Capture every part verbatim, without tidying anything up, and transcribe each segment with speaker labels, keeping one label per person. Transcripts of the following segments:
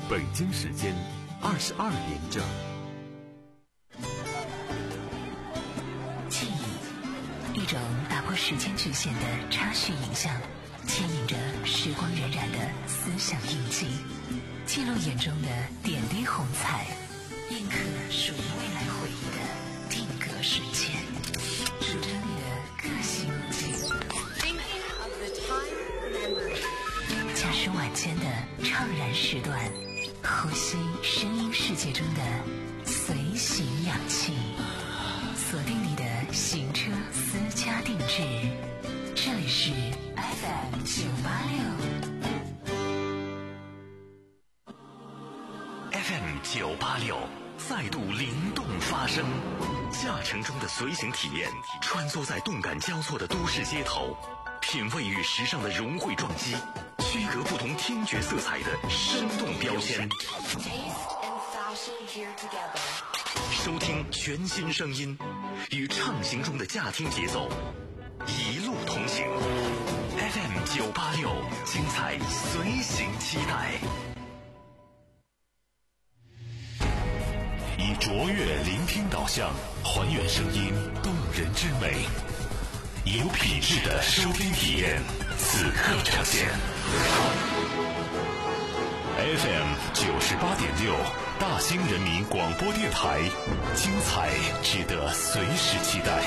Speaker 1: 北京时间二十二点整。
Speaker 2: 记忆，一种打破时间局限的插叙影像，牵引着时光荏苒的思想印记，记录眼中的点滴红彩，印刻属于未来回忆的定格瞬间，数着你的个性记忆。驾驶晚间的怅然时段，呼吸声音世界中的随行氧气，锁定你的行车私家定制，这里是 F M 九八六
Speaker 3: F M 九八六再度灵动发声，驾乘中的随行体验，穿梭在动感交错的都市街头，品味与时尚的融汇撞击，区隔不同听觉色彩的生动标签，收听全新声音，与畅行中的驾听节奏一路同行。 F M 九八六，精彩随行期待。
Speaker 4: 以卓越聆听导向，还原声音动人之美，有品质的收听体验，此刻呈现。F M 九十八点六，大兴人民广播电台，精彩值得随时期待。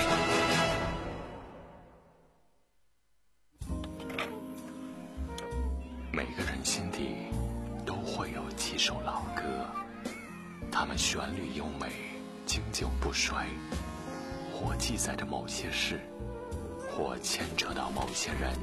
Speaker 5: 每个人心底都会有几首老歌，它们旋律优美，经久不衰，或记载着某些事，或牵扯到某些人。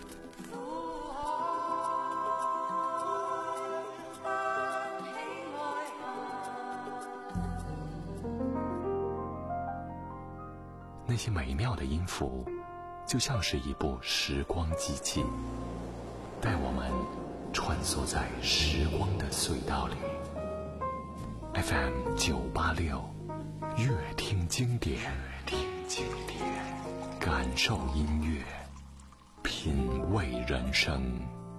Speaker 5: 那些美妙的音符，就像是一部时光机器，带我们穿梭在时光的隧道里。F M 九八六，乐听经典，乐听经典，感受音乐，品味人生。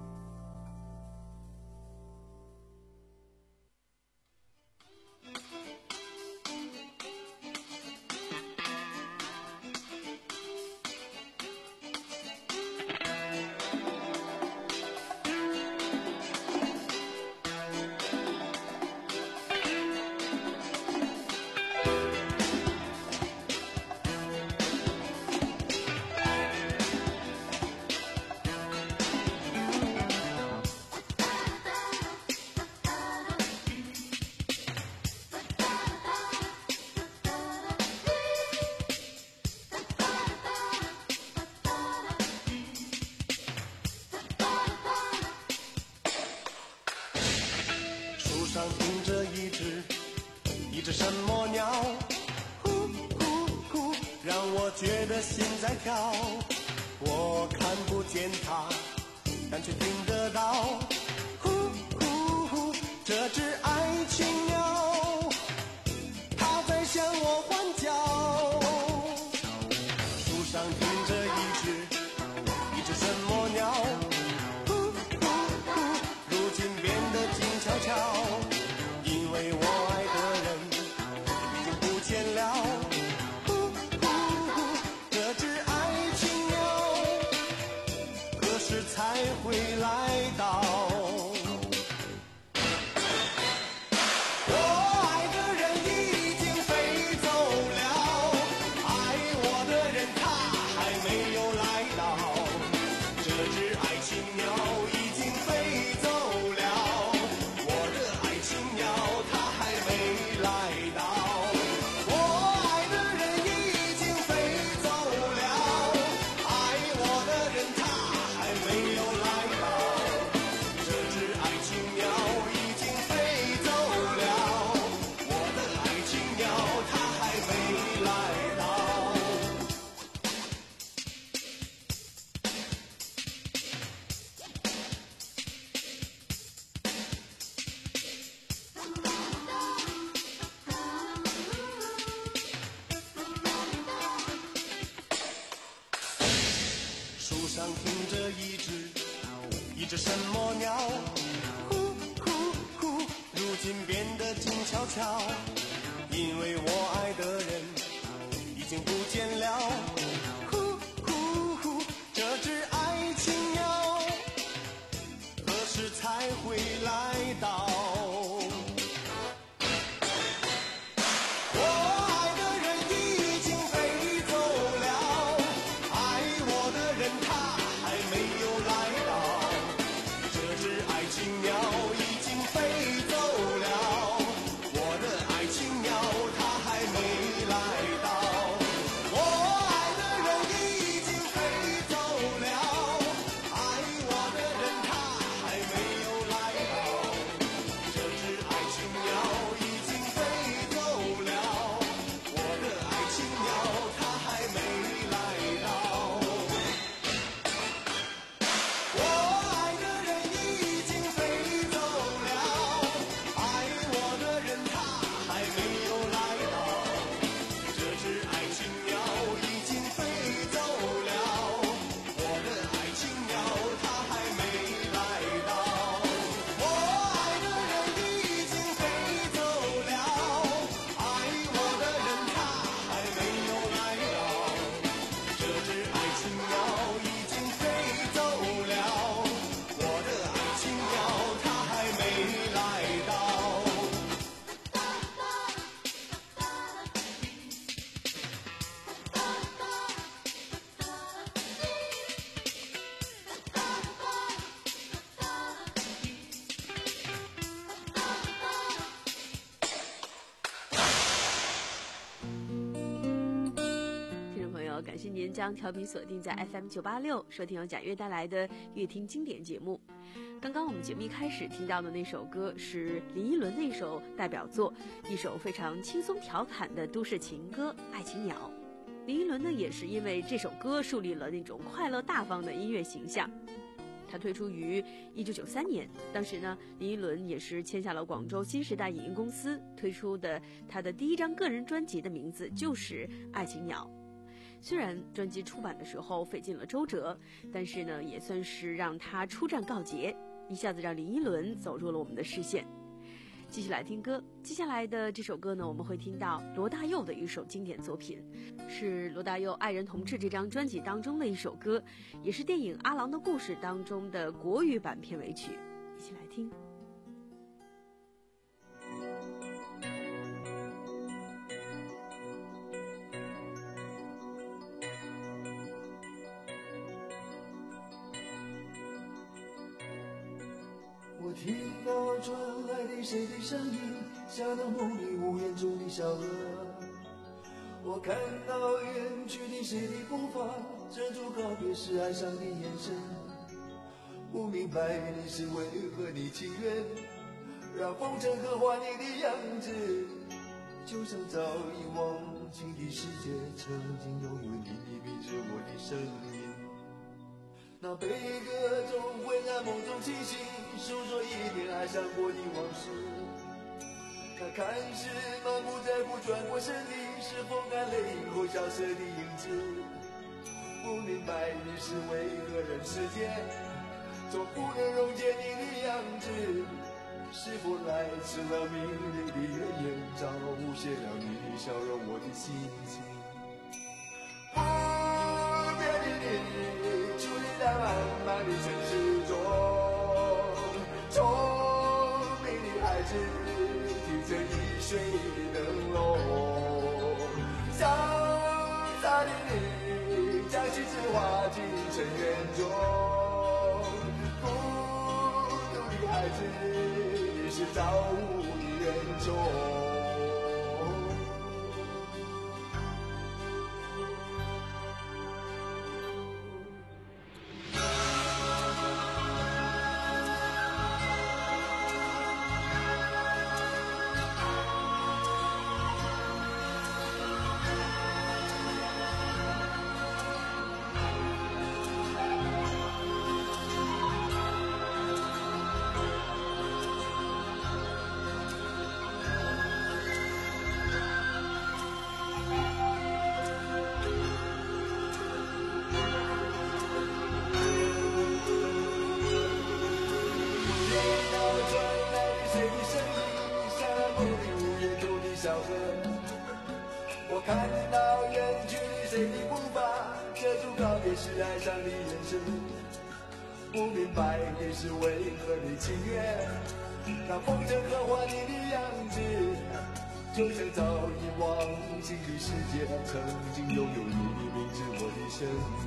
Speaker 6: 上停着一只一只什么鸟，呼呼呼，让我觉得心在跳。我看不见它，但却听得到，呼呼呼，这只爱情鸟，它在向我欢叫。树上停着一只一只什么鸟，呼呼呼，如今变得静悄悄。因为我爱的人已经不见了，呼呼呼，这只爱情鸟何时才会来到？我爱的人已经飞走了，爱我的人他还没有来到，这只爱情鸟已经飞走了，我的爱情鸟它还没来到，我爱的人已经飞走了，爱我的人他还没有来到，这只爱情鸟已经飞走了，我的爱情鸟它还没来到。树上停着一只一只什么鸟，呼呼呼， 巧，因为我爱的人已经不见了。呼呼呼，这只爱情鸟何时才会来到？
Speaker 7: 感谢您将调频锁定在 F M 九八六，收听由贾月带来的乐听经典节目。刚刚我们节目一开始听到的那首歌是林依轮的一首代表作，一首非常轻松调侃的都市情歌《爱情鸟》。林依轮呢，也是因为这首歌树立了那种快乐大方的音乐形象。它推出于一九九三年，当时呢，林依轮也是签下了广州新时代影音公司推出的他的第一张个人专辑的名字就是《爱情鸟》。虽然专辑出版的时候费尽了周折，但是呢，也算是让他出战告捷，一下子让林依轮走入了我们的视线。继续来听歌，接下来的这首歌呢，我们会听到罗大佑的一首经典作品，是罗大佑《爱人同志》这张专辑当中的一首歌，也是电影《阿郎的故事》当中的国语版片尾曲，一起来听。
Speaker 8: 我听到传来的谁的声音，像那梦里无言中的小河。我看到远去的谁的步伐，遮住告别时哀伤的眼神。不明白你是为何你情愿让风尘刻画你的样子，就像早已忘记的世界曾经拥有你的名字，我的声音。那悲歌总会在梦中清醒，诉说一点爱上过的往事。那看似满不在乎转过身的，是风干泪后消失的影子。不明白你是为何人世间总不能溶解你的样子，是否来迟了明媚的月颜，照显了你的笑容我的心情。不变的你伫立在漫漫的城市中，聪明的孩子提着易碎的灯笼，潇洒的你将心事化进尘缘中，孤独的孩子你是造物的恩宠。 看到远去的谁的步伐，遮住告别时哀伤的眼神。不明白你是为何的情愿，那风尘刻画你的样子，就像早已忘形的世界，曾经拥有你的名字，我的声音。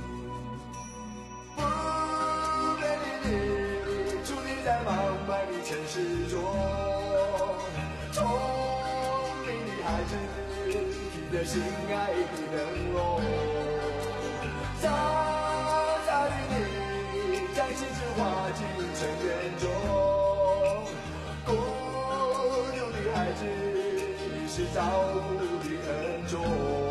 Speaker 8: 不美丽的矗立在茫茫的城市中，聪明的孩子提着心爱的灯笼，傻傻的你将心事化进尘缘中，孤独的孩子你是造物的恩宠。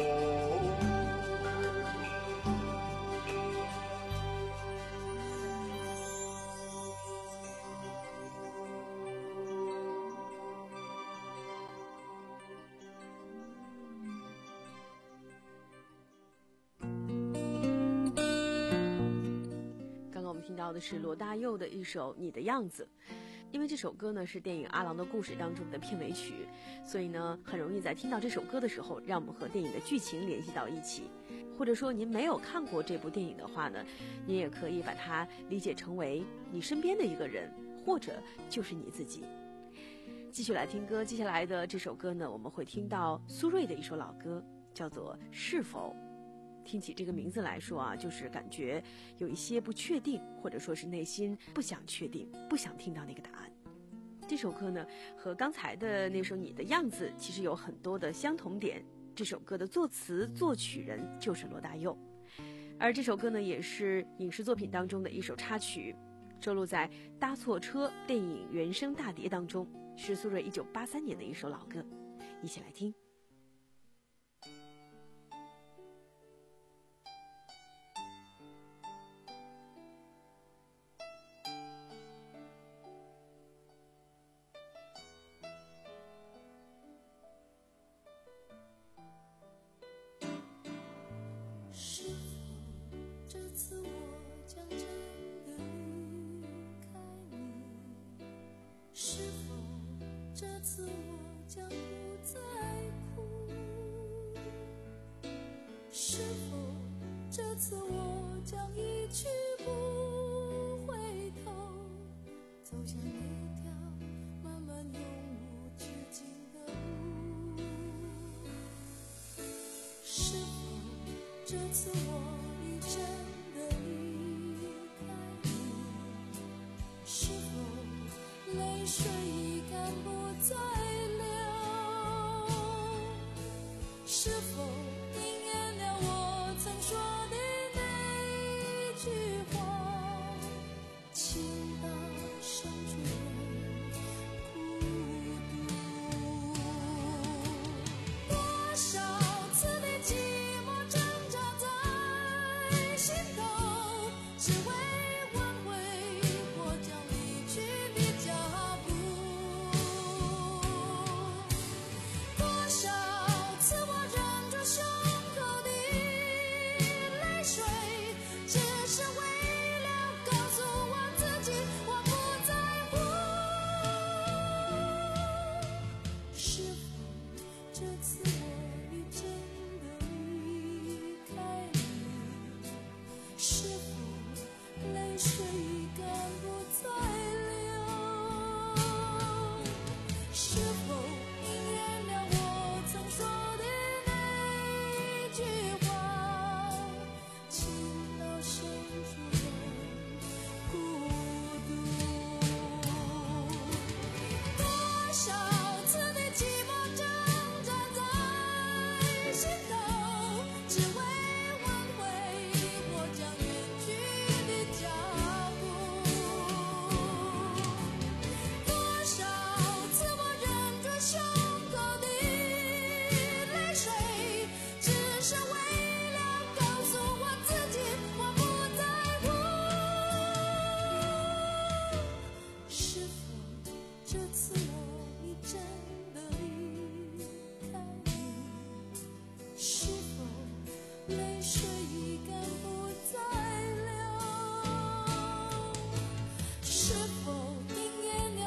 Speaker 7: 听到的是罗大佑的一首《你的样子》，因为这首歌呢是电影《阿郎的故事》当中的片尾曲，所以呢很容易在听到这首歌的时候，让我们和电影的剧情联系到一起。或者说您没有看过这部电影的话呢，您也可以把它理解成为你身边的一个人，或者就是你自己。继续来听歌，接下来的这首歌呢，我们会听到苏芮的一首老歌，叫做《是否》。听起这个名字来说啊，就是感觉有一些不确定，或者说是内心不想确定，不想听到那个答案。这首歌呢，和刚才的那首《你的样子》其实有很多的相同点。这首歌的作词作曲人就是罗大佑，而这首歌呢，也是影视作品当中的一首插曲，收录在《搭错车》电影原声大碟当中，是苏芮一九八三年的一首老歌，一起来听。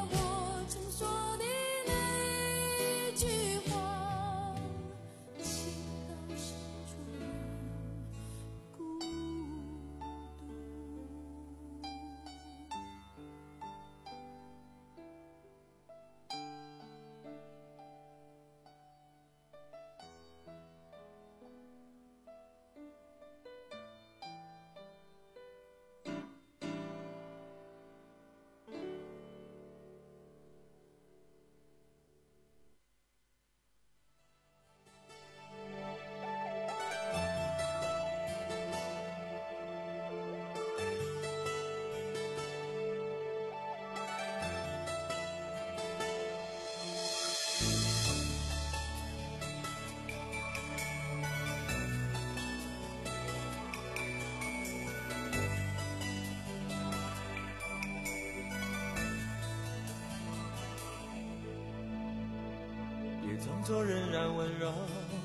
Speaker 9: 情
Speaker 8: 装作仍然温柔，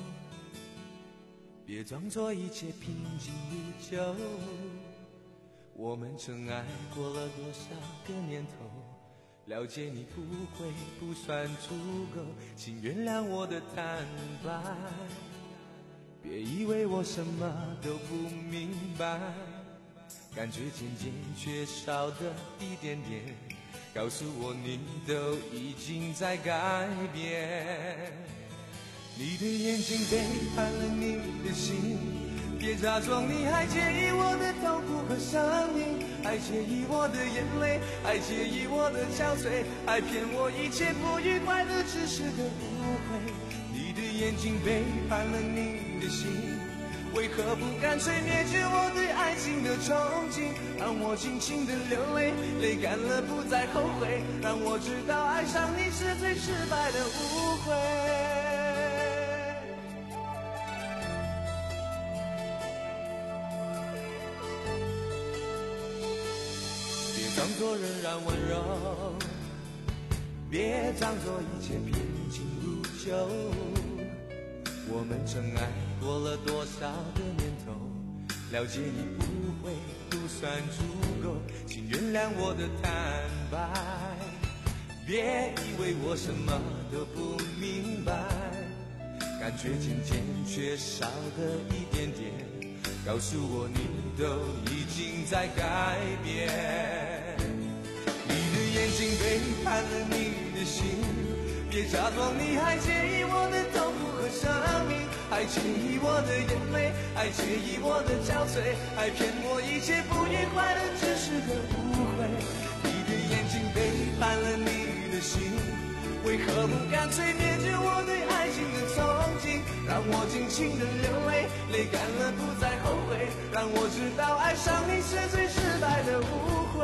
Speaker 8: 别装作一切平静如旧。我们曾爱过了多少个年头，了解你不会不算足够，请原谅我的坦白，别以为我什么都不明白，感觉渐渐缺少的一点点，告诉我你都已经在改变。你的眼睛背叛了你的心，别假装你还介意我的痛苦和伤心，还介意我的眼泪，还介意我的憔悴，还骗我一切不愉快的只是个误会。你的眼睛背叛了你的心，为何不干脆灭绝我对爱情的憧憬，让我尽情的流泪，泪干了不再后悔，让我知道爱上你是最失败的误会。装作仍然温柔，别装作一切平静如旧。我们曾爱过了多少个年头，了解你不会不算足够，请原谅我的坦白，别以为我什么都不明白，感觉渐渐缺少的一点点，告诉我你都已经在改变。眼睛背叛了你的心，别假装你还介意我的痛苦和伤心，还介意我的眼泪，还介意我的憔悴，还骗我一切不愉快的只是个误会。你的眼睛背叛了你的心，为何不干脆灭绝我对爱情的憧憬，让我尽情的流泪，泪干了不再后悔，让我知道爱上你是最失败的误会。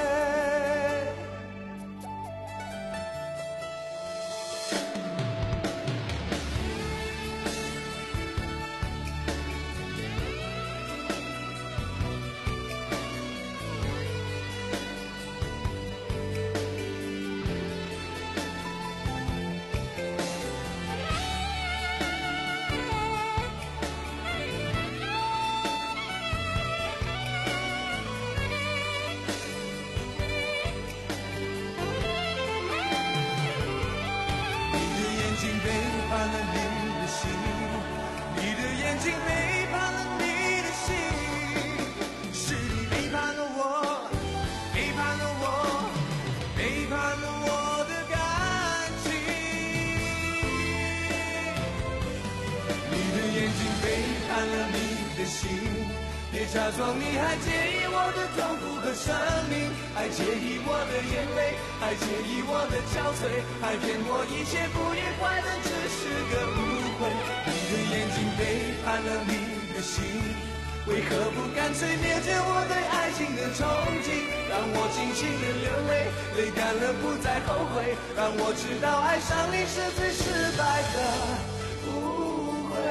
Speaker 8: 别假装你还介意我的痛苦和生命，还介意我的眼泪，还介意我的憔悴，还骗我一切不愉快的只是个误会。你的眼睛背叛了你的心，为何不干脆灭绝我对爱情的憧憬，让我尽情的流泪，泪干了不再后悔，让我知道爱上你是最失败的误会。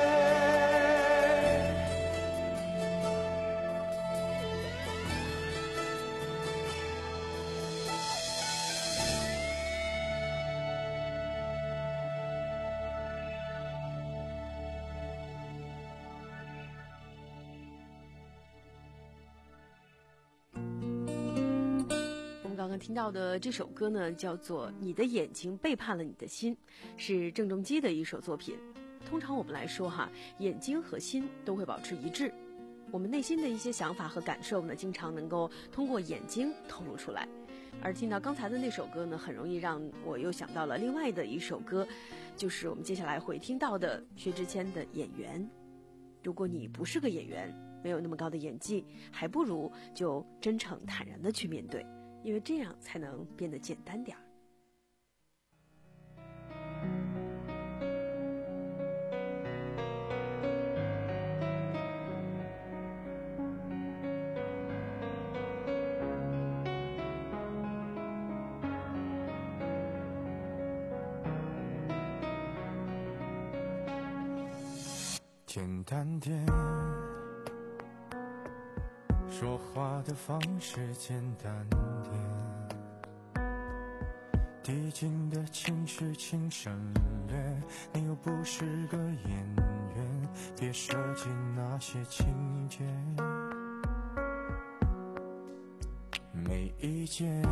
Speaker 7: 刚刚听到的这首歌呢，叫做《你的眼睛背叛了你的心》，是郑中基的一首作品。通常我们来说哈，眼睛和心都会保持一致，我们内心的一些想法和感受呢，经常能够通过眼睛透露出来。而听到刚才的那首歌呢，很容易让我又想到了另外的一首歌，就是我们接下来会听到的薛之谦的《演员》。如果你不是个演员，没有那么高的演技，还不如就真诚坦然地去面对，因为这样才能变得简单点儿。
Speaker 9: 简单点，说话的方式简单点， 递进的情绪请省略，你又不是个演员，别设计那些情节。没意见，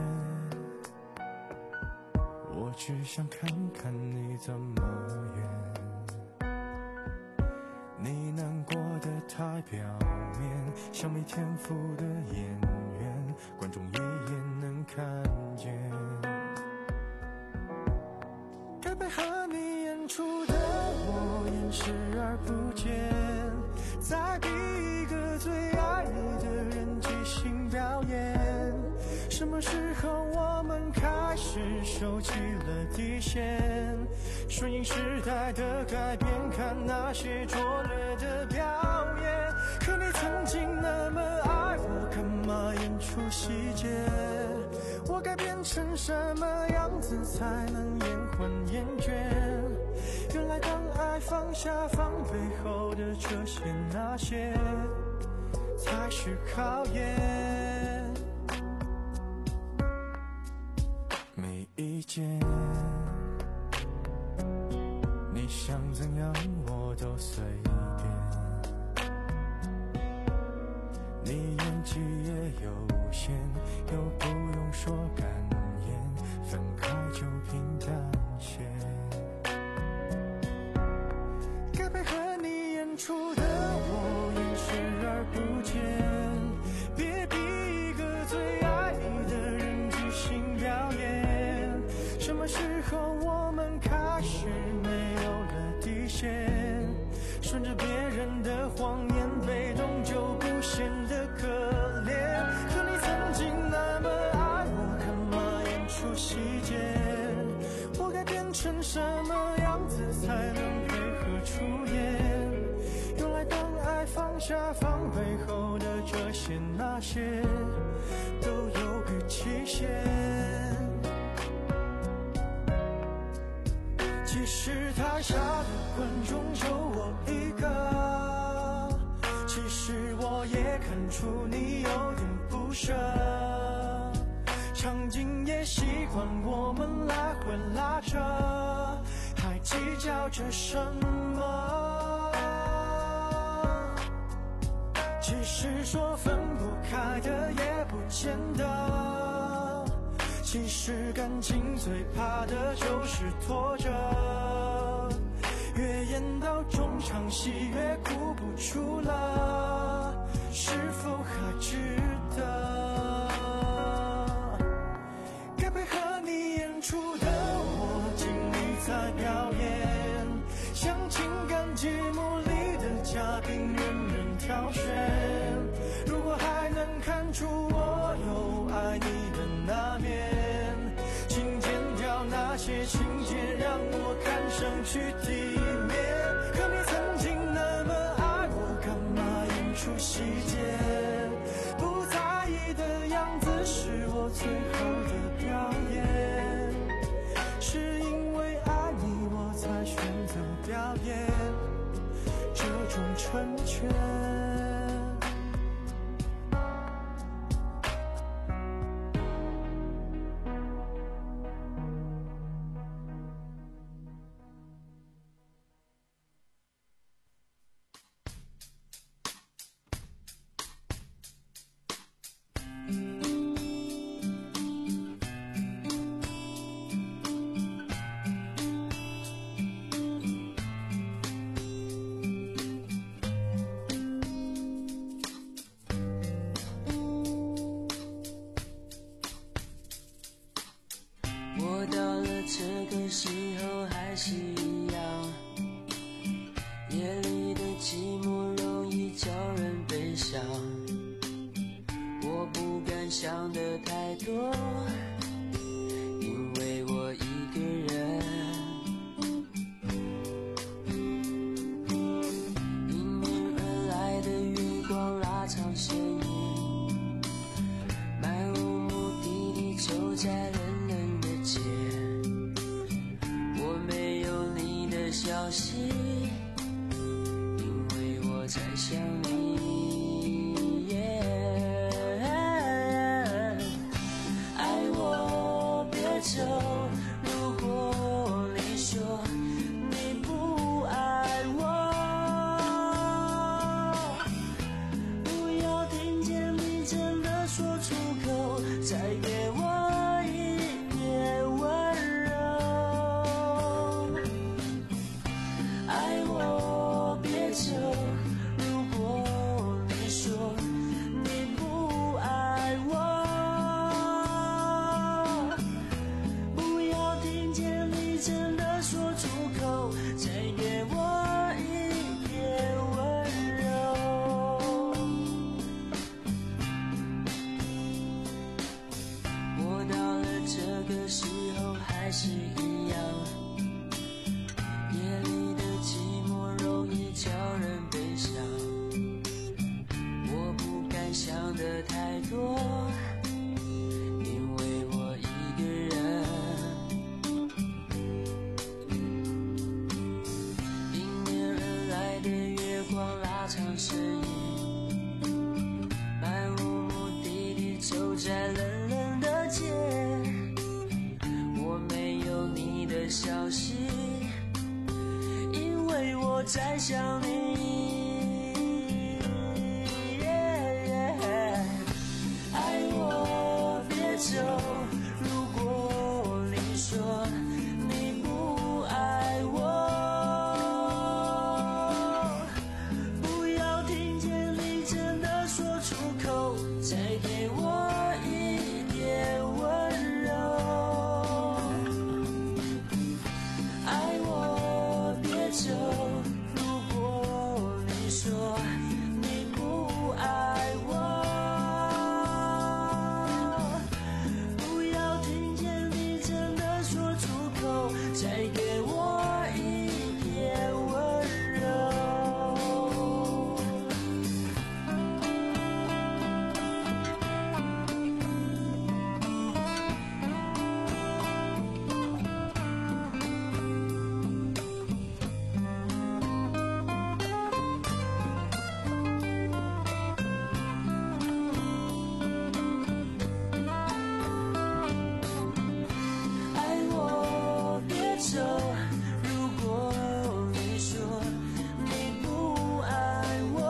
Speaker 9: 我只想看看你怎么演。你难过的太表面，像没天赋的演员，观众一眼能看见。该配合你演出的我演视而不见，再逼一个最爱你的人即兴表演。什么时候我们开始收起了底线，顺应时代的改变，看那些拙劣的表演。可你曾经那么爱我，干嘛演出细节？我该变成什么样子才能延缓厌倦？原来当爱放下防备后的这些那些才是考验。没意见，你想怎样我都随便。你演技也有限，又不用说感言，分开就平淡些。该配合你演出的我演视而不见，别逼一个最爱你的人即兴表演。什么时候我们开始没有了底线，顺着别人的谎言，被动就不显得可怜。可你曾经那么爱我，干嘛演出细节？我该变成什么样子才能配合出演？原来当爱放下防备后的这些那些都有个期限。其实台下的观众就我一个，其实我也看出你有点不舍，场景也习惯我们来回拉扯，还计较着什么？其实说分不开的也不见得，其实感情最怕的就是拖着，越演到中场戏越哭不出了，是否还值得？该配合你演出的我尽力在表演，像情感节目里的嘉宾任人挑选。如果还能看出我有爱你的那面，请剪掉那些情节，让我看上去体面。可你曾经那么爱我，干嘛演出细节？不在意的样子是我最后的表演，是因为爱你我才选择表演这种成全。
Speaker 10: 这个时候还是一样，夜里的寂寞容易叫人悲伤。我不敢想的太多，因为我一个人。迎面而来的月光拉长身影，漫无目的地走在冷冷的街。消息，因为我在想你、yeah、爱我别走， 还是一样，夜里的寂寞容易叫人悲伤，我不敢想的太多，因为我一个人。迎面而来的月光拉长身影，漫无目的地走在冷冷的街，我没有你的消息，因为我在想你。爱我别走，如果你说你不爱我，不要听见你真的说出口，再给我一点温柔。爱我别走，如果你说你不爱我，不要听见你真的说出口，再给我一点温柔。爱我别走，如果你说你不爱我，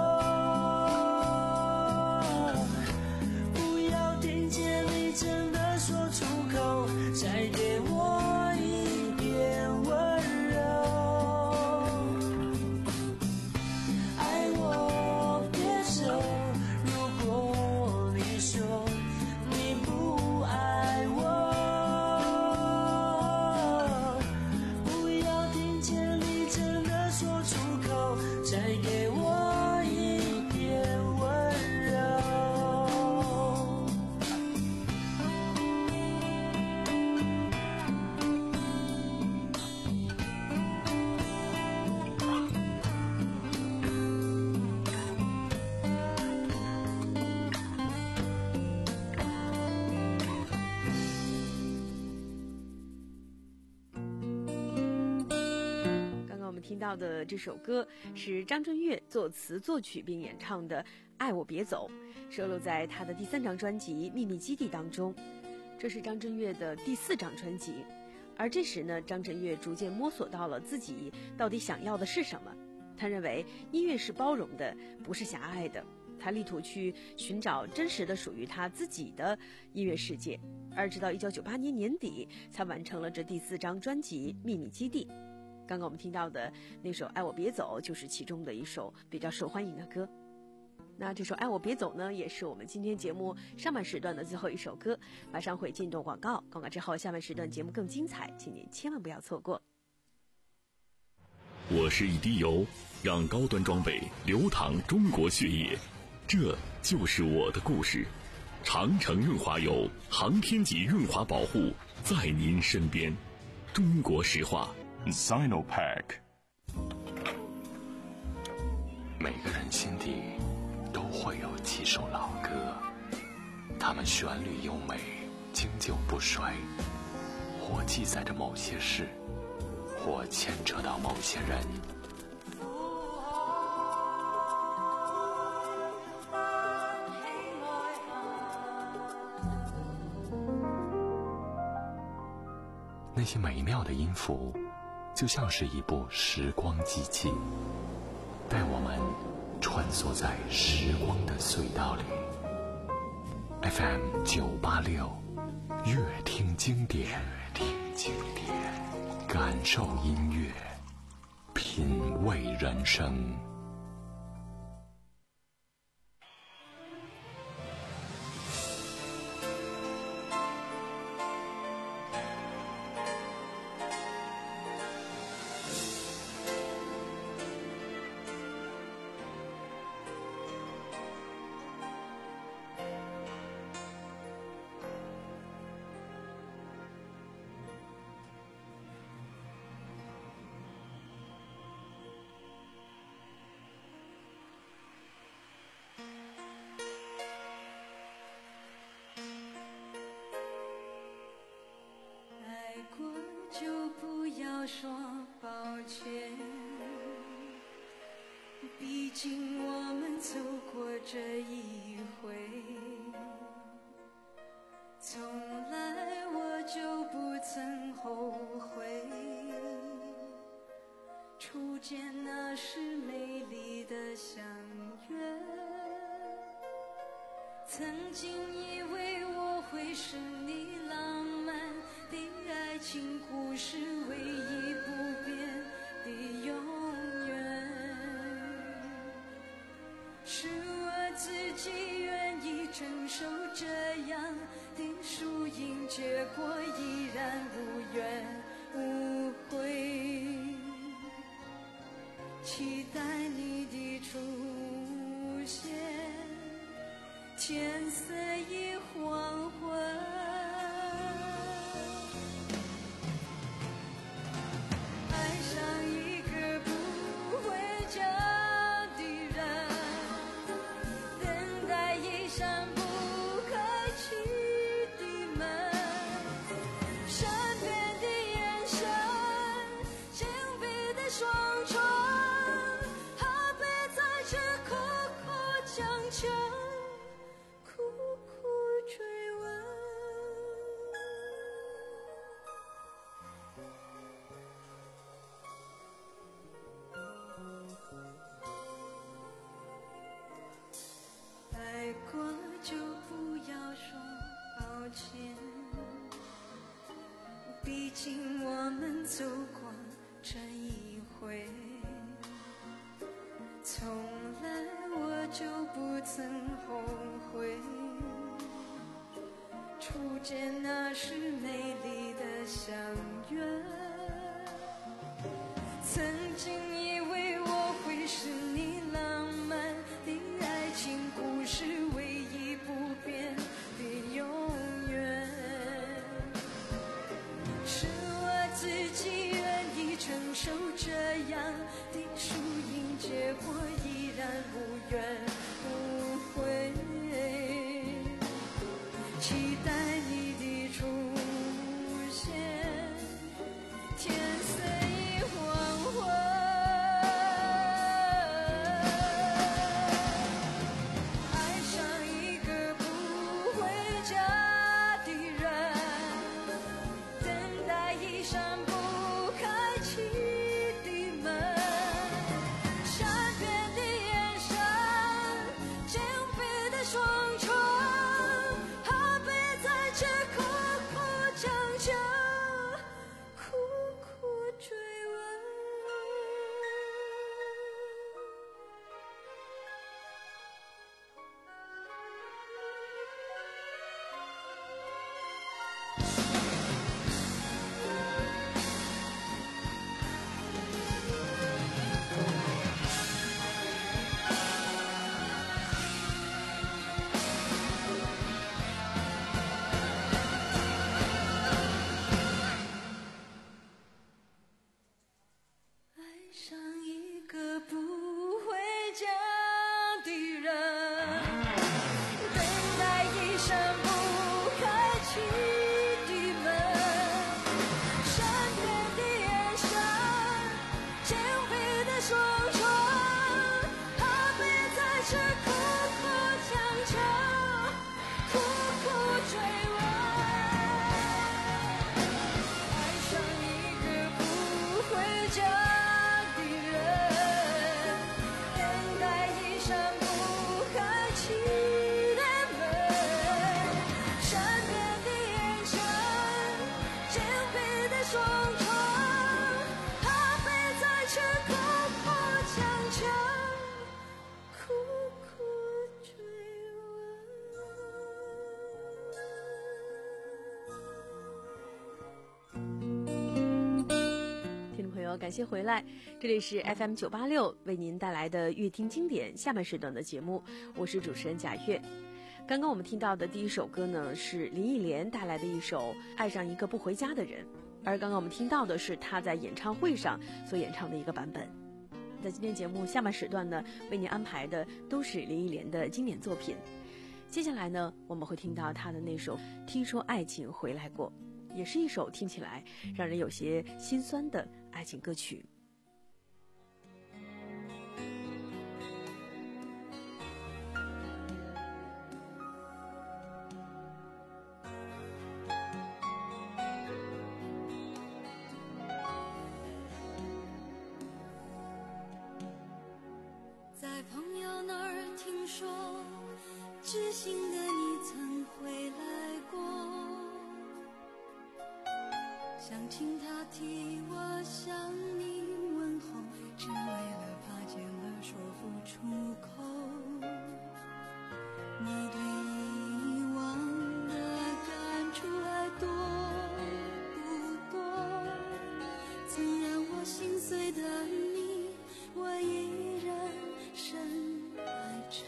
Speaker 10: 不要听见你真的说出口，再给我一点温柔。爱我别走，如果你说你不爱我，不要听见你真的说出口，再给我一点温柔。
Speaker 7: 刚刚我们听到的这首歌是张震岳作词作曲并演唱的《爱我别走》，收录在他的第三张专辑《秘密基地》当中。这是张震岳的第四张专辑，而这时呢，张震岳逐渐摸索到了自己到底想要的是什么。他认为音乐是包容的，不是狭隘的。他力图去寻找真实的属于他自己的音乐世界，而直到一九九八年年底才完成了这第四张专辑《秘密基地》。刚刚我们听到的那首《爱我别走》就是其中的一首比较受欢迎的歌。那这首《爱我别走》呢，也是我们今天节目上半时段的最后一首歌。马上会进入广告，广告之后下半时段节目更精彩，请您千万不要错过。
Speaker 4: 我是一滴油，让高端装备流淌中国血液，这就是我的故事。长城润滑油，航天级润滑保护，在您身边。中国石化 Sinopec。
Speaker 5: 每个人心底都会有几首老歌，它们旋律优美，经久不衰，或记载着某些事，或牵扯到某些人。那些美妙的音符，就像是一部时光机器，带我们穿梭在时光的隧道里。F M 九八六，乐听经典，乐听经典，感受音乐，品味人生。
Speaker 11: 说抱歉，毕竟我们走过这一回，从来我就不曾后悔，初见那是美丽的相约，曾经以为我会是你浪漫的爱情故事唯一不变的永远，是我自己愿意承受这样的输赢，结果依然无怨无悔，期待你的出现，天色已黄昏，爱过就不要说抱歉，毕竟我们走过这一回，从来我就不曾后悔，初见那是美丽的相约，曾经以为我会是你浪漫的爱情故事唯一不变的永远，是我自己愿意承受这样的输赢，结果依然无怨无悔，期待你的出现，天色已黄昏，爱上一个不回家的人，等待一扇不开启的门，善变的眼神，紧闭的双唇，怕别在这苦苦将就，苦苦追问。爱上一个不回家的人，等待一扇不开启的门，善变的眼神，紧闭的双唇，怕别在这苦苦将就，苦苦追问。爱上一个不回家的人，等待一扇不开启的门，善变的眼神，紧闭的双唇，怕别在这苦苦将就，苦苦追
Speaker 7: 听众朋友，感谢回来，这里是 F M 九八六为您带来的乐听经典下半时段的节目，我是主持人贾月。刚刚我们听到的第一首歌呢，是林忆莲带来的一首《爱上一个不回家的人》，而刚刚我们听到的是她在演唱会上所演唱的一个版本。在今天节目下半时段呢，为您安排的都是林忆莲的经典作品。接下来呢，我们会听到她的那首《听说爱情回来过》。 也是一首听起来让人有些心酸的爱情歌曲。
Speaker 11: 在朋友那儿听说，知心的你曾回来过，想请他替我向你问候，只为了怕见了说不出口。你对以往的感触还多不多？曾让我心碎的你，我依然深爱着。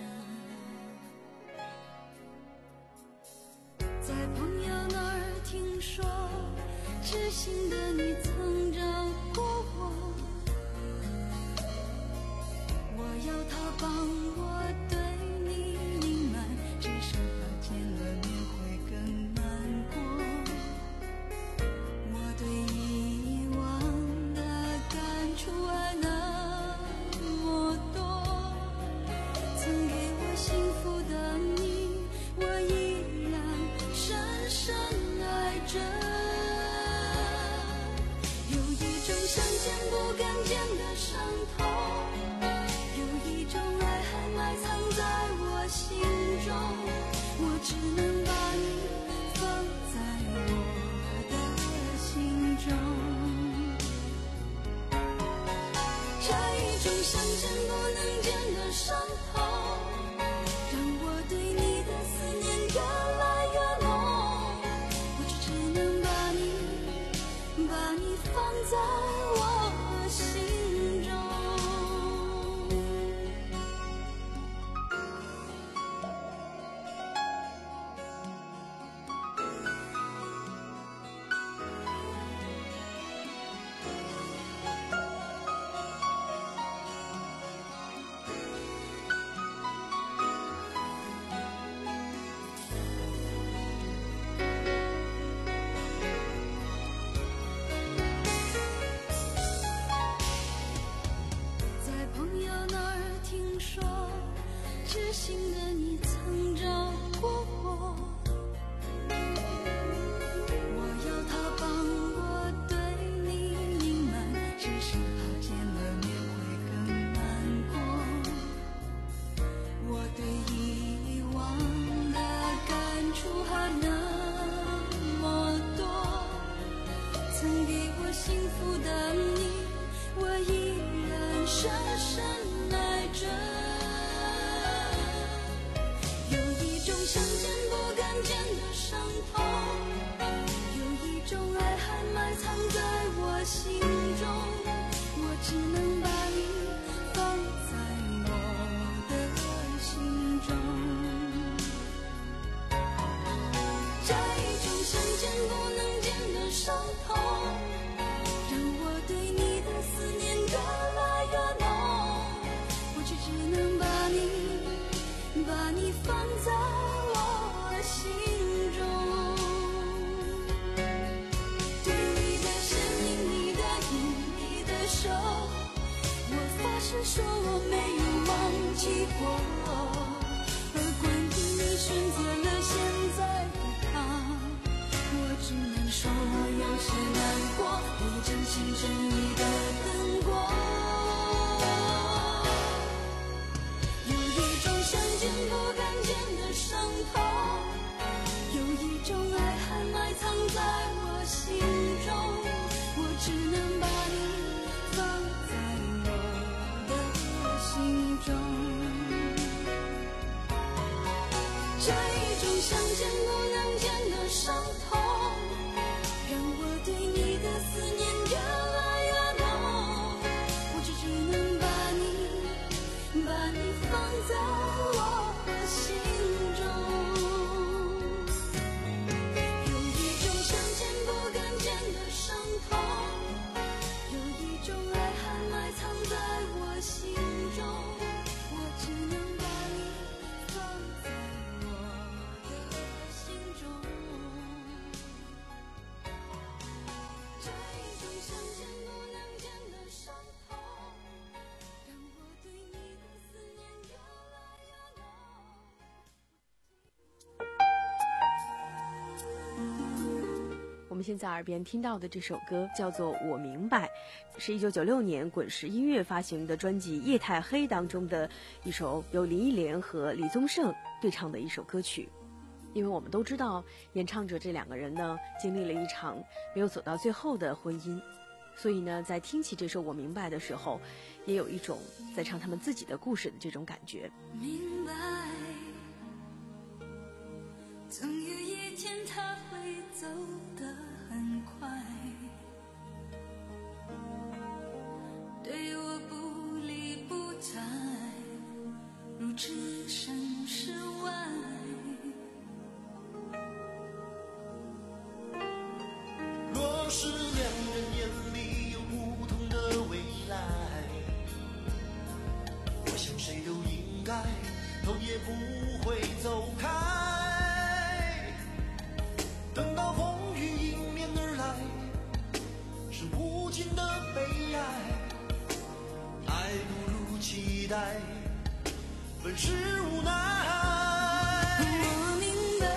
Speaker 11: 在朋友那儿听说，知心的你曾找过我，我要他帮我对你隐瞒，只生怕见了面会更难过。我对以往的感触还那么多，曾给我幸福的你，我依然深深爱着。有一种想见不敢见的伤痛，有一种爱还埋藏在我心中，我只能把你放在我的心中。这一种想见不能见的伤痛，让我对你的思念越来越浓，我就只能把你把你放在我心中。在朋友那儿听说，知心的你曾找过我，我要他帮我对你隐瞒，只是怕见了面会更难过。我对以往的感触还那么多，曾给我幸福的你，我依然深深爱着。有一种想见不敢见的伤痛，有一种爱还埋藏在我心中，我只能把你放在我的心中。这一种想见不能见的伤痛，让我对你的思念越来越浓，我就只能把你把你放在我心中。对你的身影，你的影，你的手，我发誓说我没有忘记过。而关于你选择了现在的他，我只能说我有些难过，我也真心真意的等过。有一种想见不敢见的伤痛，有一种爱还埋藏在我心中，我只能把你放在我的心中。这一种想见不能见的伤痛，让我对你的思念越来越浓，我就只能把你把你放在我心中。有一种想见不敢见的伤痛，有一种爱还埋藏在我心中，我只能把你放在我的心中。
Speaker 7: 们现在耳边听到的这首歌叫做《我明白》，是一九九六年滚石音乐发行的专辑《夜太黑》当中的一首由林忆莲和李宗盛对唱的一首歌曲。因为我们都知道，演唱者这两个人呢，经历了一场没有走到最后的婚姻，所以呢，在听起这首《我明白》的时候，也有一种在唱他们自己的故事的这种感觉。
Speaker 11: 明白，总有一天他会走得很快，对我不理不睬，如置身事外。
Speaker 6: 若是两人眼里有不同的未来，我想谁都应该头也不会走开。等到风雨迎面而来，是无尽的悲哀。爱不如期待，本是无奈。
Speaker 11: 我明白，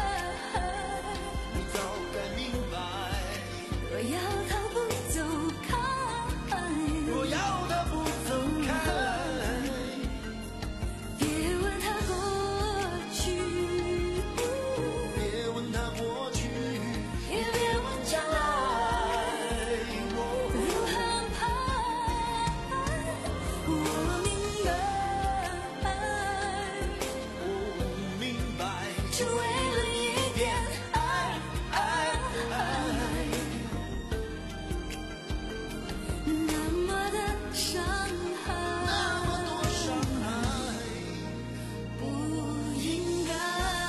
Speaker 6: 你早该明白，
Speaker 11: 若要他不走开，
Speaker 6: 若要他不走开，
Speaker 11: 别问他过去，
Speaker 6: 别问他过去，
Speaker 11: 也别问将来如何安排。我明白，
Speaker 6: 我明白，
Speaker 11: 只为了一点爱，爱，爱，那么的伤害，
Speaker 6: 那么多伤害，
Speaker 11: 不应该。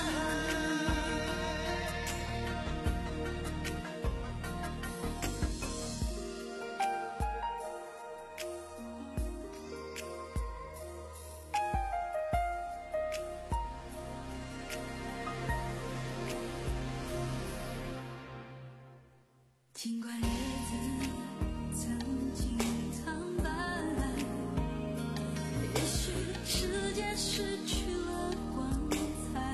Speaker 11: 尽管日子曾经苍白，也许世界失去了光彩，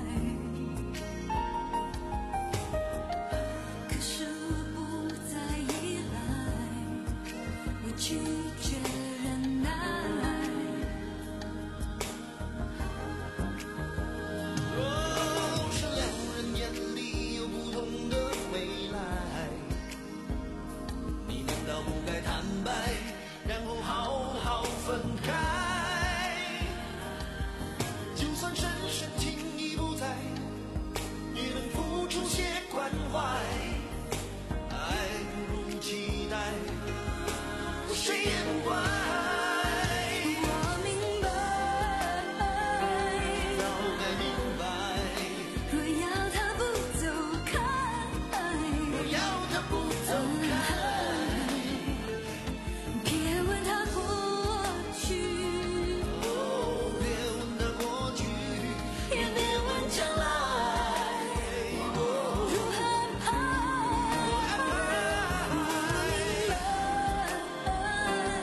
Speaker 11: 可是我不再依赖，我拒绝忍耐。
Speaker 6: 若是两人眼里有不同的未来，你难道不该坦白，然后好好分开？就算深深情意不在，也能付出些关怀。爱不如期待，我谁也不怪。
Speaker 11: 我明白，
Speaker 6: 早该明白，
Speaker 11: 若要他不走开，
Speaker 6: 若要他不走开，
Speaker 11: 别问他过去，
Speaker 6: 别问他过去，
Speaker 11: 也别问将来如何安排。我明白，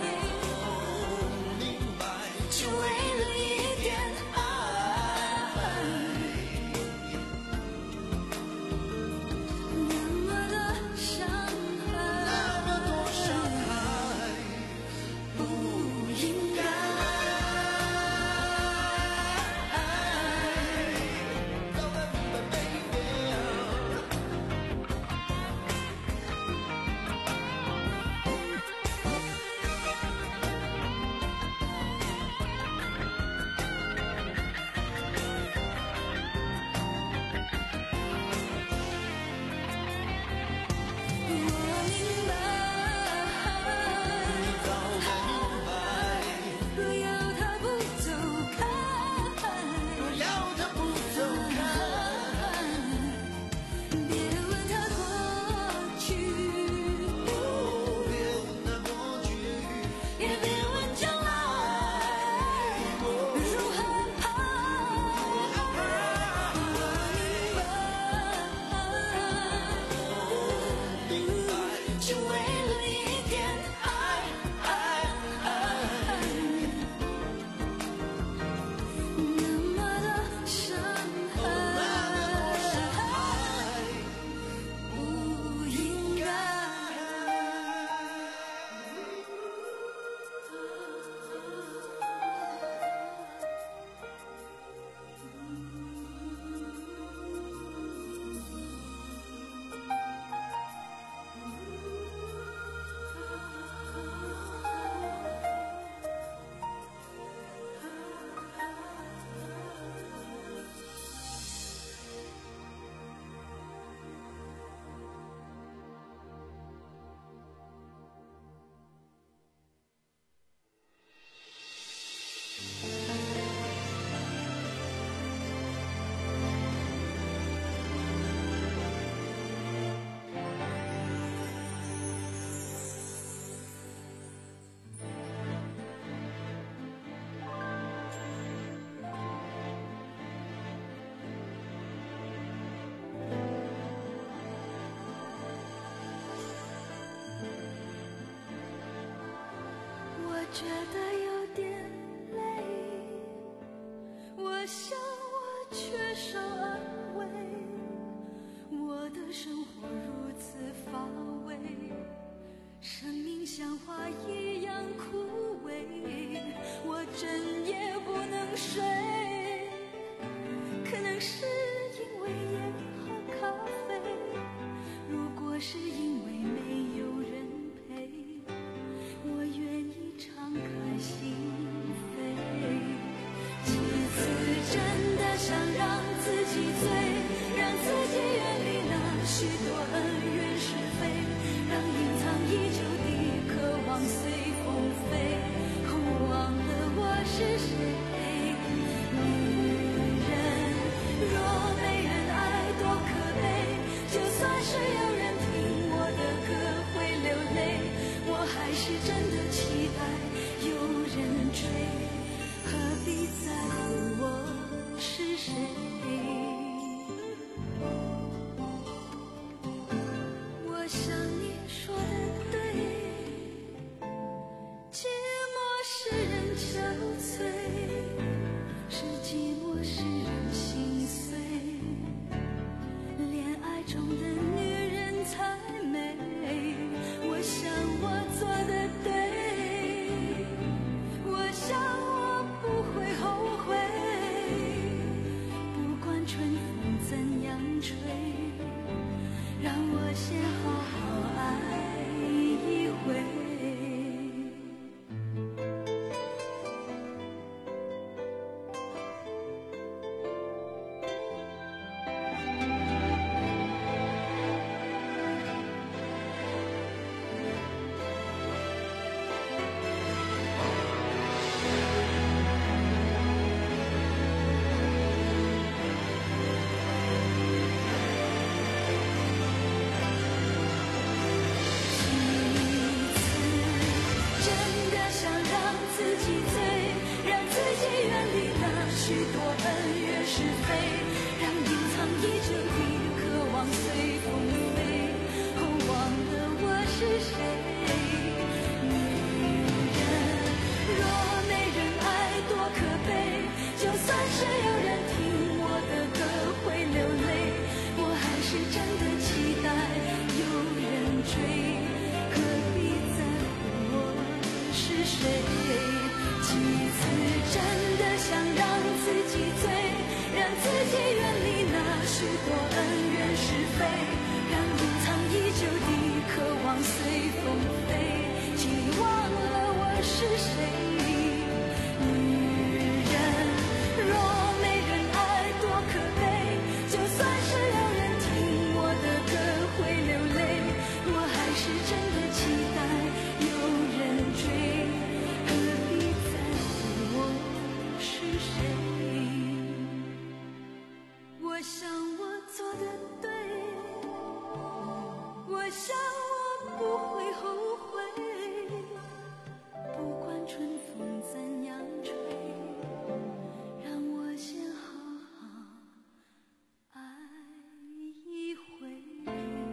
Speaker 11: 觉得有点累，我想我缺少安慰，我的生活如此乏味，生命像花一样枯萎，我整夜不能睡，可能是因为烟和咖啡，如果是因为没有人陪，我愿意敞开心扉。几次真的想让自己醉，让自己远离那许多恩怨是非，让隐藏已久的渴望随风飞，哦，忘了我是谁。女人若没人爱多可悲，就算是有人听我的歌会流泪，我还是真的期待有人追，何必在乎我是谁。我想你说的对，寂寞使人憔悴，是寂寞使人心碎，恋爱中的女人才美，我想我做的对，我想我不会后悔，不管春风怎样吹，让我先好好爱一回。许多恩怨是非，让隐藏已久的渴望随风飞，哦，忘了我是谁。女人若没人爱多可悲，就算是有人听我的歌会流泪，我还是真的期待有人追，何必在乎我是谁。几次真的想让自己醉，让自己远离那许多恩怨是非，让隐藏已久的渴望随风飞，请你忘了我是谁。女人若没人爱多可悲，就算是有人听我的歌会流泪，我还是真的期待有人追，何必在乎我是谁。我想我做的对，我想我不会后悔，不管春风怎样吹，让我先好好爱一回。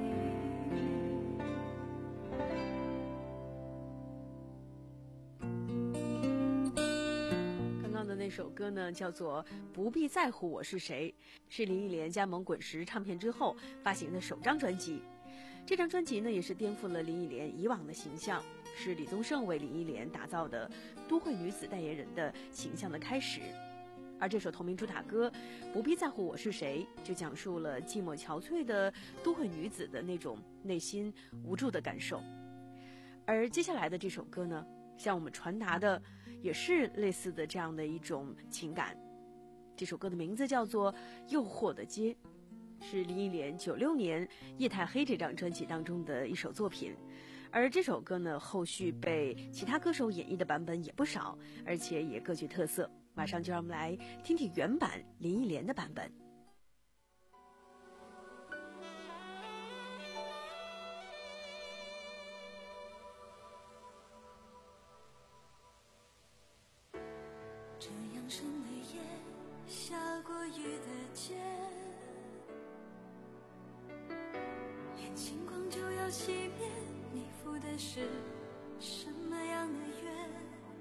Speaker 7: 刚刚的那首歌呢，叫做《不必在乎我是谁》，是林忆莲加盟滚石唱片之后发行的首张专辑。这张专辑呢，也是颠覆了林忆莲以往的形象，是李宗盛为林忆莲打造的都会女子代言人的形象的开始。而这首同名主打歌《不必在乎我是谁》，就讲述了寂寞憔悴的都会女子的那种内心无助的感受。而接下来的这首歌呢，向我们传达的也是类似的这样的一种情感。这首歌的名字叫做《诱惑的街》，是林忆莲九六年《夜太黑》这张专辑当中的一首作品。而这首歌呢，后续被其他歌手演绎的版本也不少，而且也各具特色。马上就让我们来听听原版林忆莲的版本。
Speaker 11: 这样深的夜，下过雨的街，眼星光就要熄灭，你赴的是什么样的约？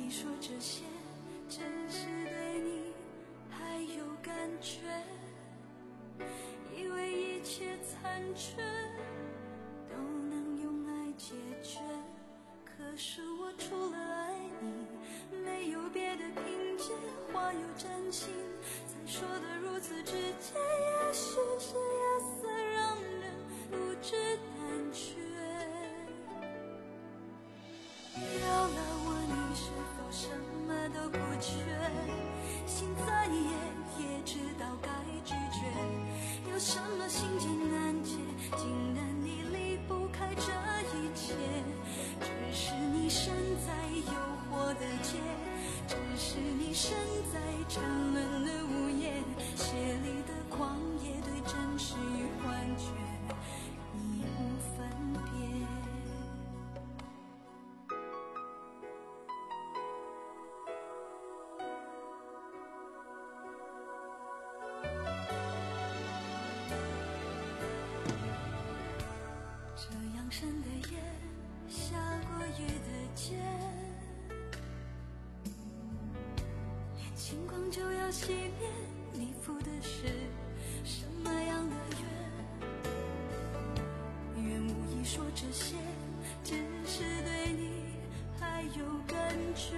Speaker 11: 意说这些，只是对你还有感觉，以为一切残缺都能用爱解决，可是我除了爱你，没有别的凭借，话又真心，才说得如此直接，也许是夜色让人不知胆怯。要了我，你是否什么都不缺？心再野也知道该拒绝，有什么心结难解，竟然你离不开这一切。只是你身在诱惑的街，只是你身在沉沦的午夜，血里的狂野对真实与幻觉已无分别。这样深的夜，下过雨的街，眼睛光就要熄灭，你赴的是什么样的约？愿无意说这些，只是对你还有感觉，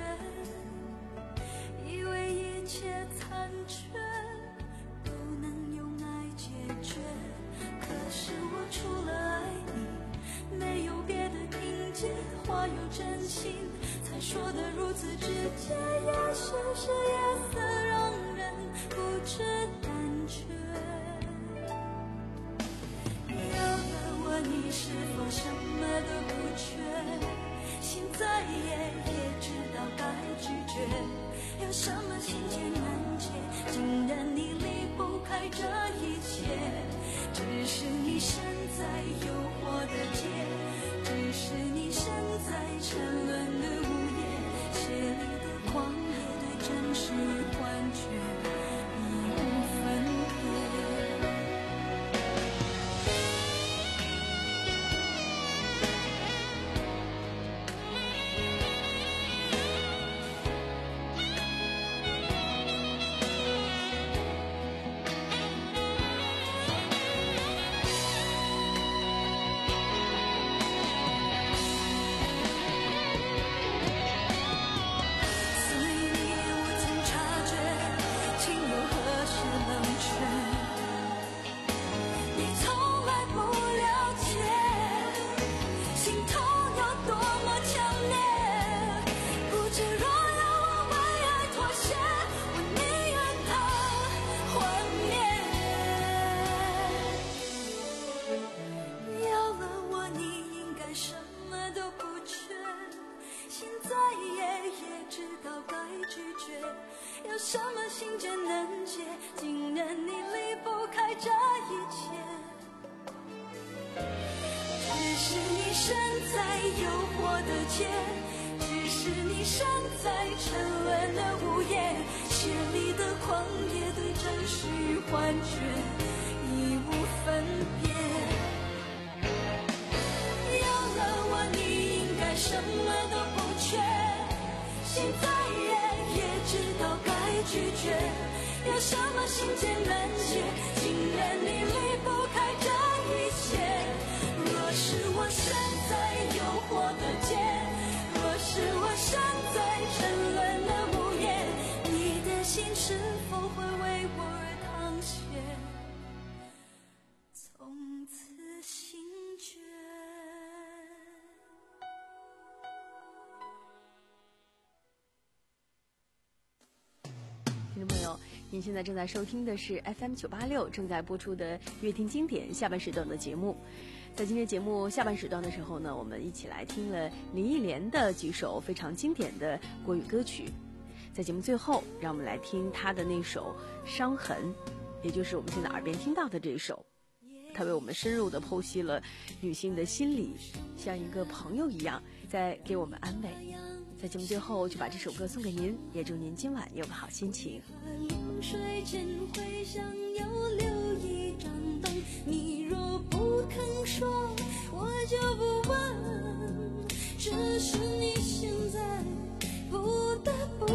Speaker 11: 以为一切残缺都能用爱解决，可是我除了爱你，没有别的凭借，话有真心，才说得如此直接，也许是夜色让人不知胆怯。要了我，你是否什么都不缺？心再野也知道该拒绝，有什么心结难解，竟然你离不开这一切。只是你身在诱惑的街，只是你身在沉沦的午夜，血里的狂野对真实与幻觉已无分别。有什么心结难解，竟然你离不开这一切。只是你身在诱惑的街，只是你身在沉沦的午夜，血里的狂野对真实与幻觉已无分别。有了我，你应该什么都不缺，心再野也知道该拒绝，有什么心结难解，竟然你离不开这一切。若是我身在诱惑的街，若是我身在沉沦的午夜，你的心是否会为我而淌血，从此心绝。
Speaker 7: 听众朋友，您现在正在收听的是 F M 九八六正在播出的乐听经典下半时段的节目。在今天节目下半时段的时候呢，我们一起来听了林忆莲的几首非常经典的国语歌曲。在节目最后，让我们来听她的那首《伤痕》，也就是我们现在耳边听到的这一首。她为我们深入地剖析了女性的心理，像一个朋友一样在给我们安慰。在节目最后就把这首歌送给您，也祝您今晚有个好心情。
Speaker 11: 流水间会想要留一盏灯，你若不肯说，我就不问，只是你现在不懂。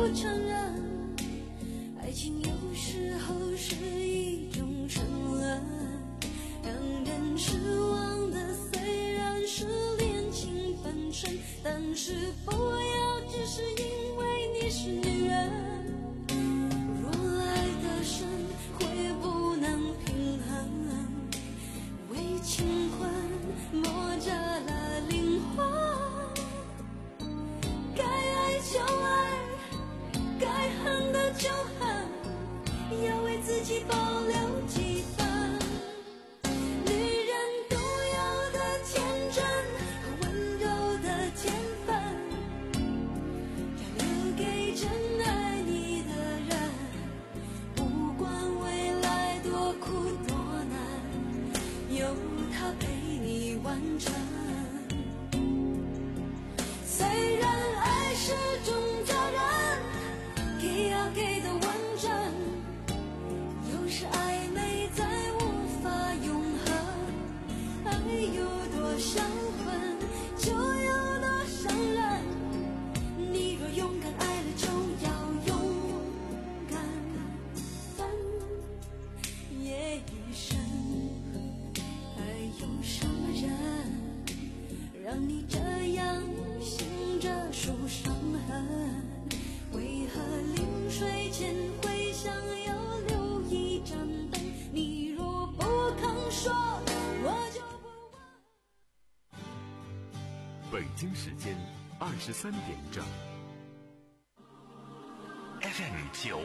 Speaker 11: 不承认，爱情有时候是一种沉沦，让人失望的虽然是恋情本身，但是不要只是因为你是女人。若爱得深，会不能平衡，为情魂磨折了灵魂。该爱就爱，该恨的就恨，要为自己保留几分。女人独有的天真和温柔的天分，要留给真爱你的人。不管未来多苦多难，有他陪你完成。虽然爱是种责任，给要给的完整，有时暧昧再无法永恒。爱有多伤魂，就有多伤人。你若勇敢爱了，就要勇敢分也一生。爱有什么人，让你这样醒着数伤痕？为何临睡前会想要留一盏灯？你若不肯说，我就不问。
Speaker 1: 北京时间二十三点整。
Speaker 3: F M 九